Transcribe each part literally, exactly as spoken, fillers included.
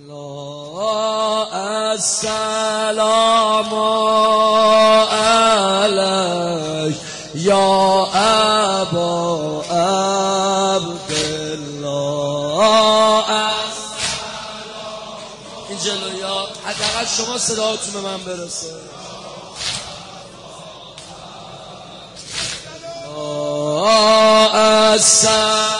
السلام علیک یا ابا عبدالله. این جلویا حداقل شما صداتون به من برسه. السلام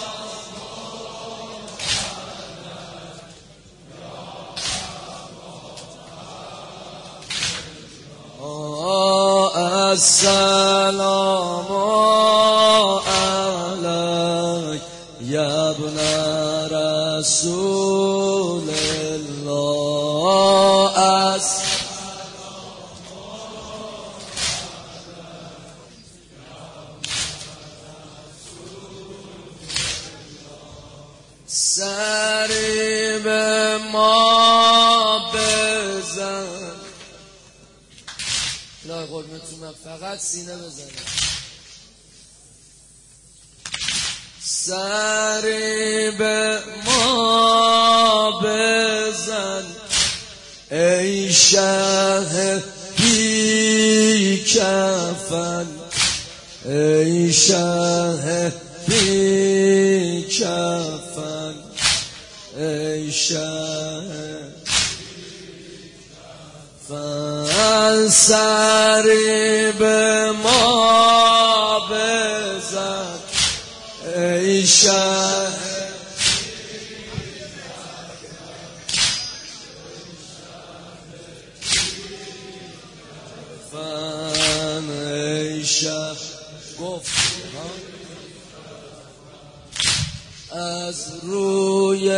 السلام علیک یا ابن رسول الله. سری به ما بزن. نه قربونتون، فقط سینه بزنید. سری به ما بزن ای شه بی کفن، ای شه بی کفن، ای شه فن. سری به ما بزن ای شه فن، ای شه گفت از روی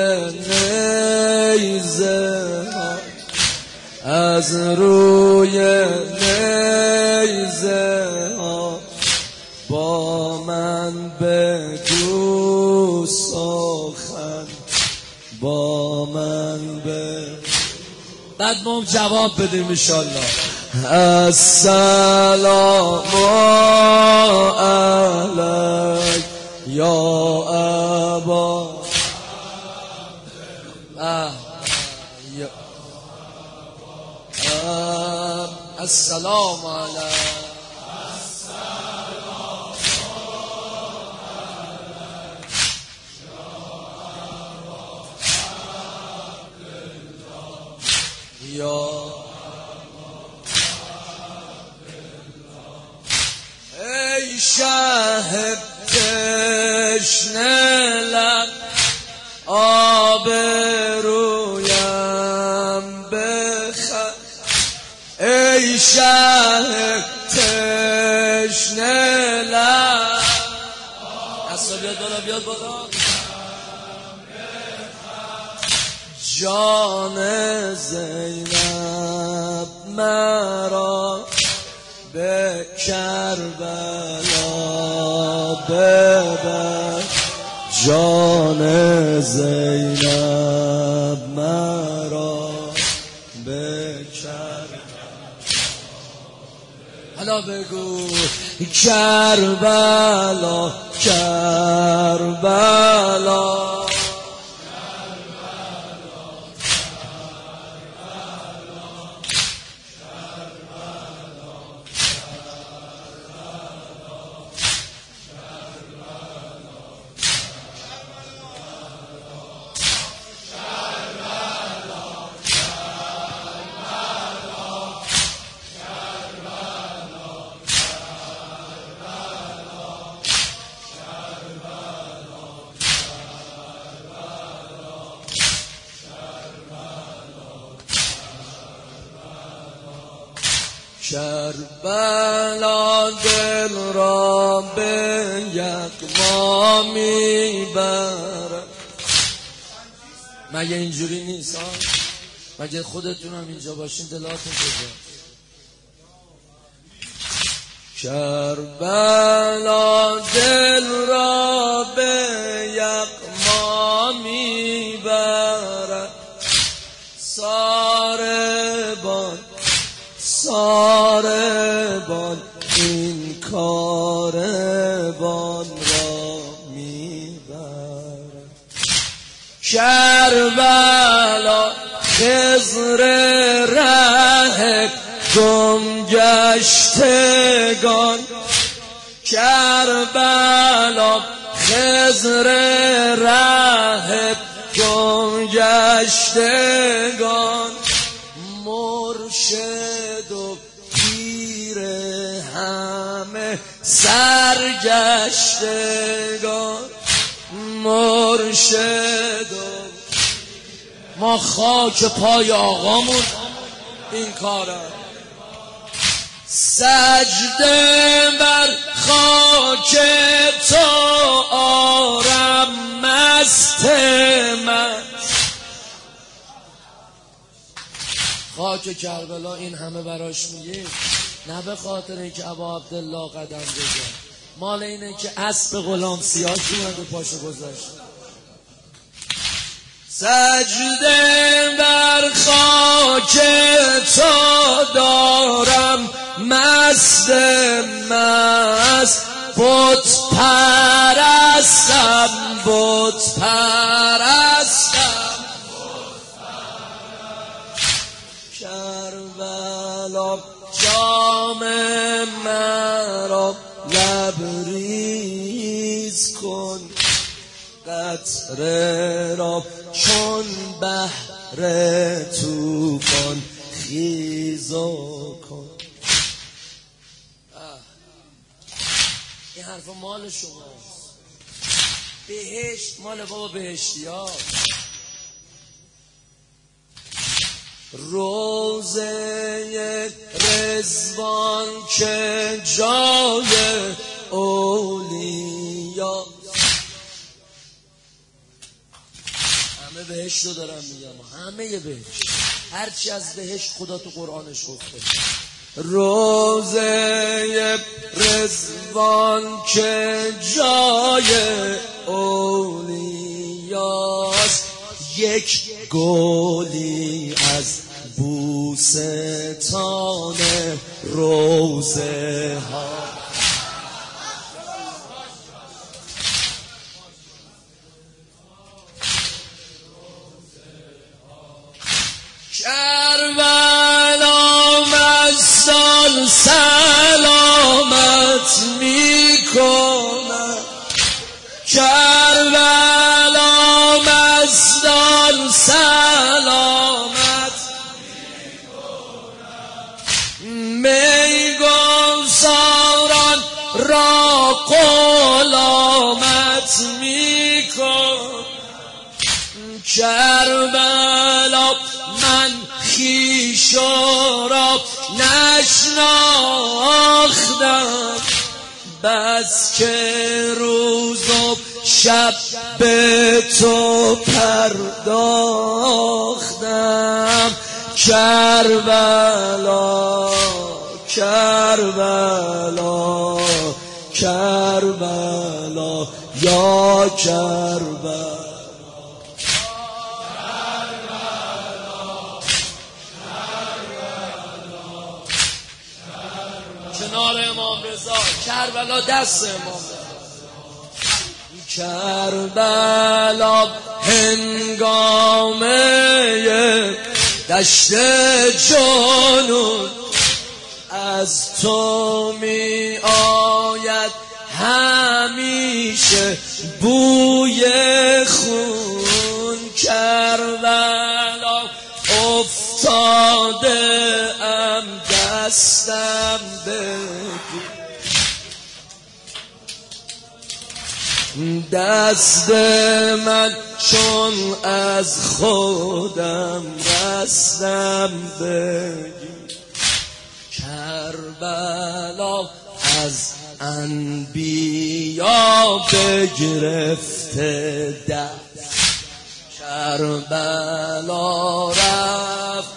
نیزه ها، از روی نیزه ها با من بگو سخن، با من بگو. بعد ما جواب بدیم انشالله. السلام علیک یا ابا السلام علیک. یا ای شه تشنه لب آب رویم بخر، ای شه تشنه لب. اصلا بیاد بالا، بیاد بالا. جان زینب مرا به کربلا ببر، جان زینب مرا به کربلا. حالا بگو کربلا کربلا. کربلا دل را به یغما میبرد. مگه اینجوری نیست ها؟ مگه خودتون هم اینجا باشین دلاتون کجا؟ کربلا دل را به یغما میبرد. ساربان ساربان این کاروان را میبرد. کربلا خضر ره گم گشتگان، کربلا خضر ره گم گشتگان، مرشد و پیر همه سرگشتگان، مرشد و ما خاک پای آقامون این کارم، سجده بر خاک تو آرم مست من. خاک کربلا این همه براش میگیم، نه به خاطر اینکه ابا عبدالله قدم بزن، مال اینه که اسب غلام سیاه اومده پاشو گذاشت. سجده بر خاک تو دارم مست مست، بت پرستم بت پرستم، کربلا جام مرا لبریز کن، قطره را چون بحر طوفان خیزا کن. این حرف مال شماست، بهشت مال بابا بهشتی ها. روزه رضوان که جای اولیا، همه بهشت رو دارم میگم، همه بهشت، هرچی از بهشت خدا تو قرآنش گفته. روزه رضوان که جای اولیاست، یک گلی از بوستان روزه ها. کربلا مستان سلامت میکنم، کربلا مستان سلامت میگم، ساران را غلامت میکن. کربلا من خویش را نشناختم، بس که روز و شب به تو پرداختم. کربلا کربلا کربلا یا کربلا، کنار امام رضا کربلا دست امام رضا. کربلا هنگامه دشت جنون، از تو می آید همیشه بوی خون. کربلا افتاده ام دستم بگیر، دست من چون از خودم رستم بگیر. کربلا از انبیا بگرفته دست، کربلا رفت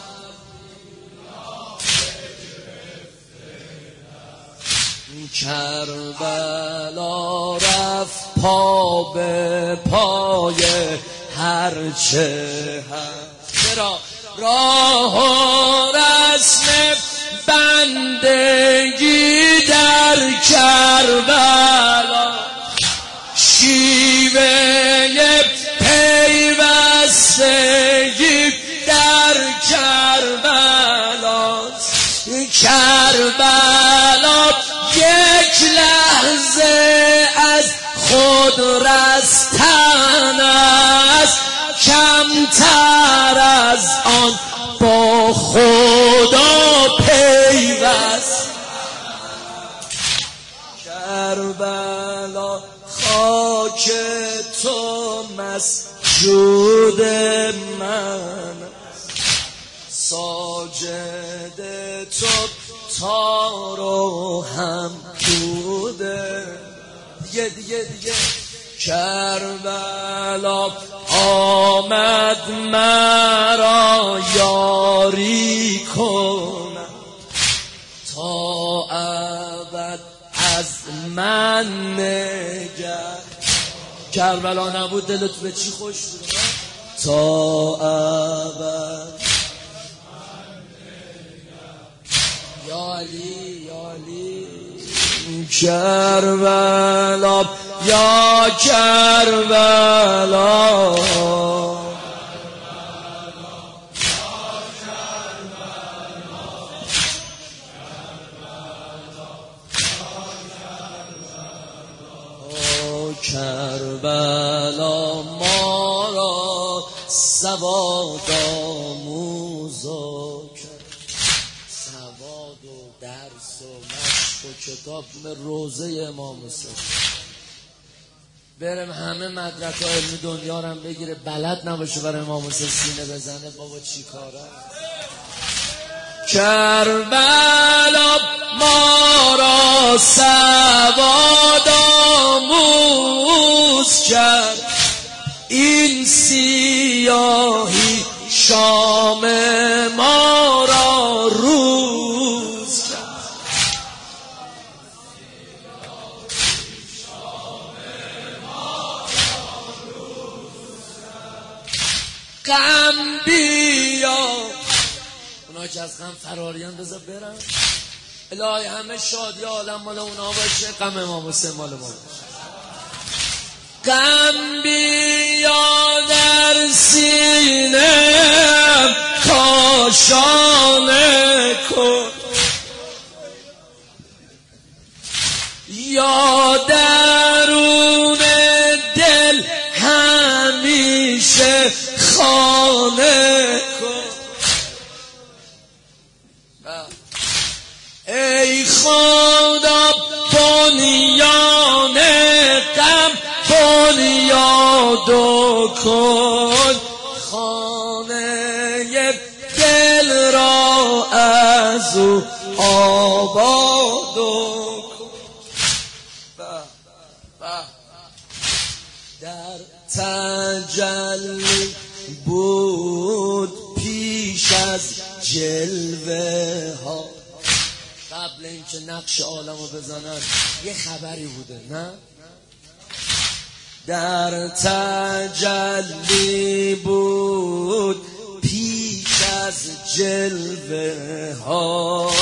کربلا رفت پا به پای هرچه هست. چرا راه و رسم بندگی در کربلا، شیوه پیوند کربلا یک لحظه از خود رستن است، کمتر از آن با خدا پیوست. کربلا خاک تو مسجود من، ساجد تو تار و هم بوده. دیگه دیگه دیگه کربلا آمد مرا یاری کنم، تا ابد از من نگه. کربلا نبود دلت به چی خوش بود؟ تا ابد. یا علی یا علی کربلا یا کربلا کربلا ما را سواد آموزا کرد. سواد و درس و مشق و کتاب روزه امام حسین. برم همه مدرک های علمی دنیا رو هم بگیره، بلد نباشه برای امام حسین سینه بزنه، بابا چی کاره؟ کربلا ما را سواد آموز کرد، این سیاهی شام ما را روز کرد. غم بیا، اونا که از غم فراریان بذار برن. الهی همه شادی عالم مال اونا باشه، غم امام حسین مال ما باشه. غم بیا در سینه کاشانه کن، یا درون دل همیشه خانه کن. ای خدا بنیان غم بنیاد کن، خانه دل را از او آباد کن. در تجلی بود پیش از جلوه ها، قبل اینکه نقش عالمو بزنن یه خبری بوده، نه؟ در تجلی بود پیش از جلوه ها،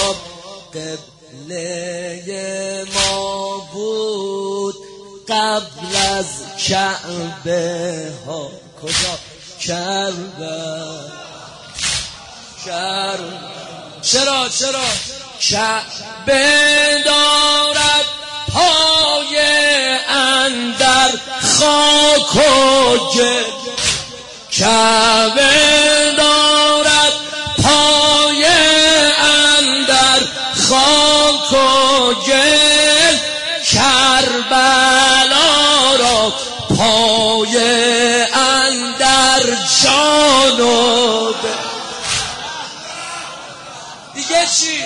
قبله ما بود قبل از کعبه ها. کجا؟ کربلا. کربلا چرا چرا کعبه دارد پای اندر خاک و گل، کعبه دارد پای اندر خاک و گل، کربلا را پای اندر جان و دل. دیگه چی؟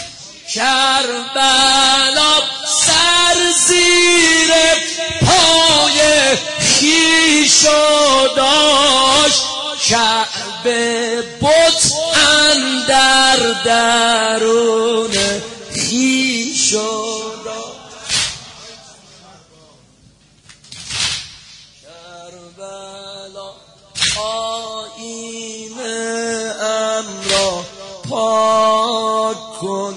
کربلا سر زیر پای خویش داشت، کعبه بت اندر درون خویش داشت. کربلا آیینه ام را پاک کن،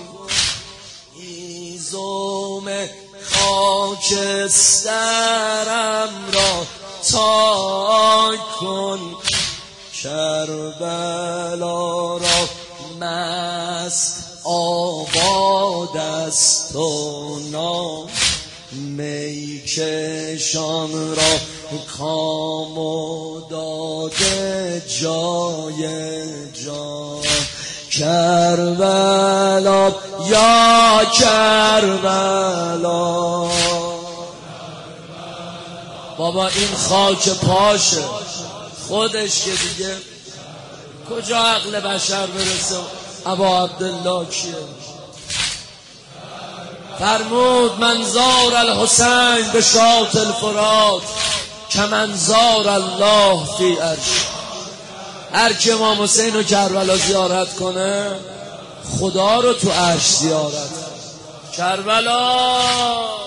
هیزم خاکسترم را تاک کن، کربلا را مست آباد است و نام میکشان را کام و داده جای جان. کربلا یا کربلا، بابا این خاک پاشه خودش که دیگه کجا عقل بشر برسه. ابا عبدالله کیه؟ فرمود من زار الحسین به شاط الفرات کمن زار الله فی عرش. هر کی امام حسین رو کربلا زیارت کنه خدا رو تو عرش زیارت. کربلا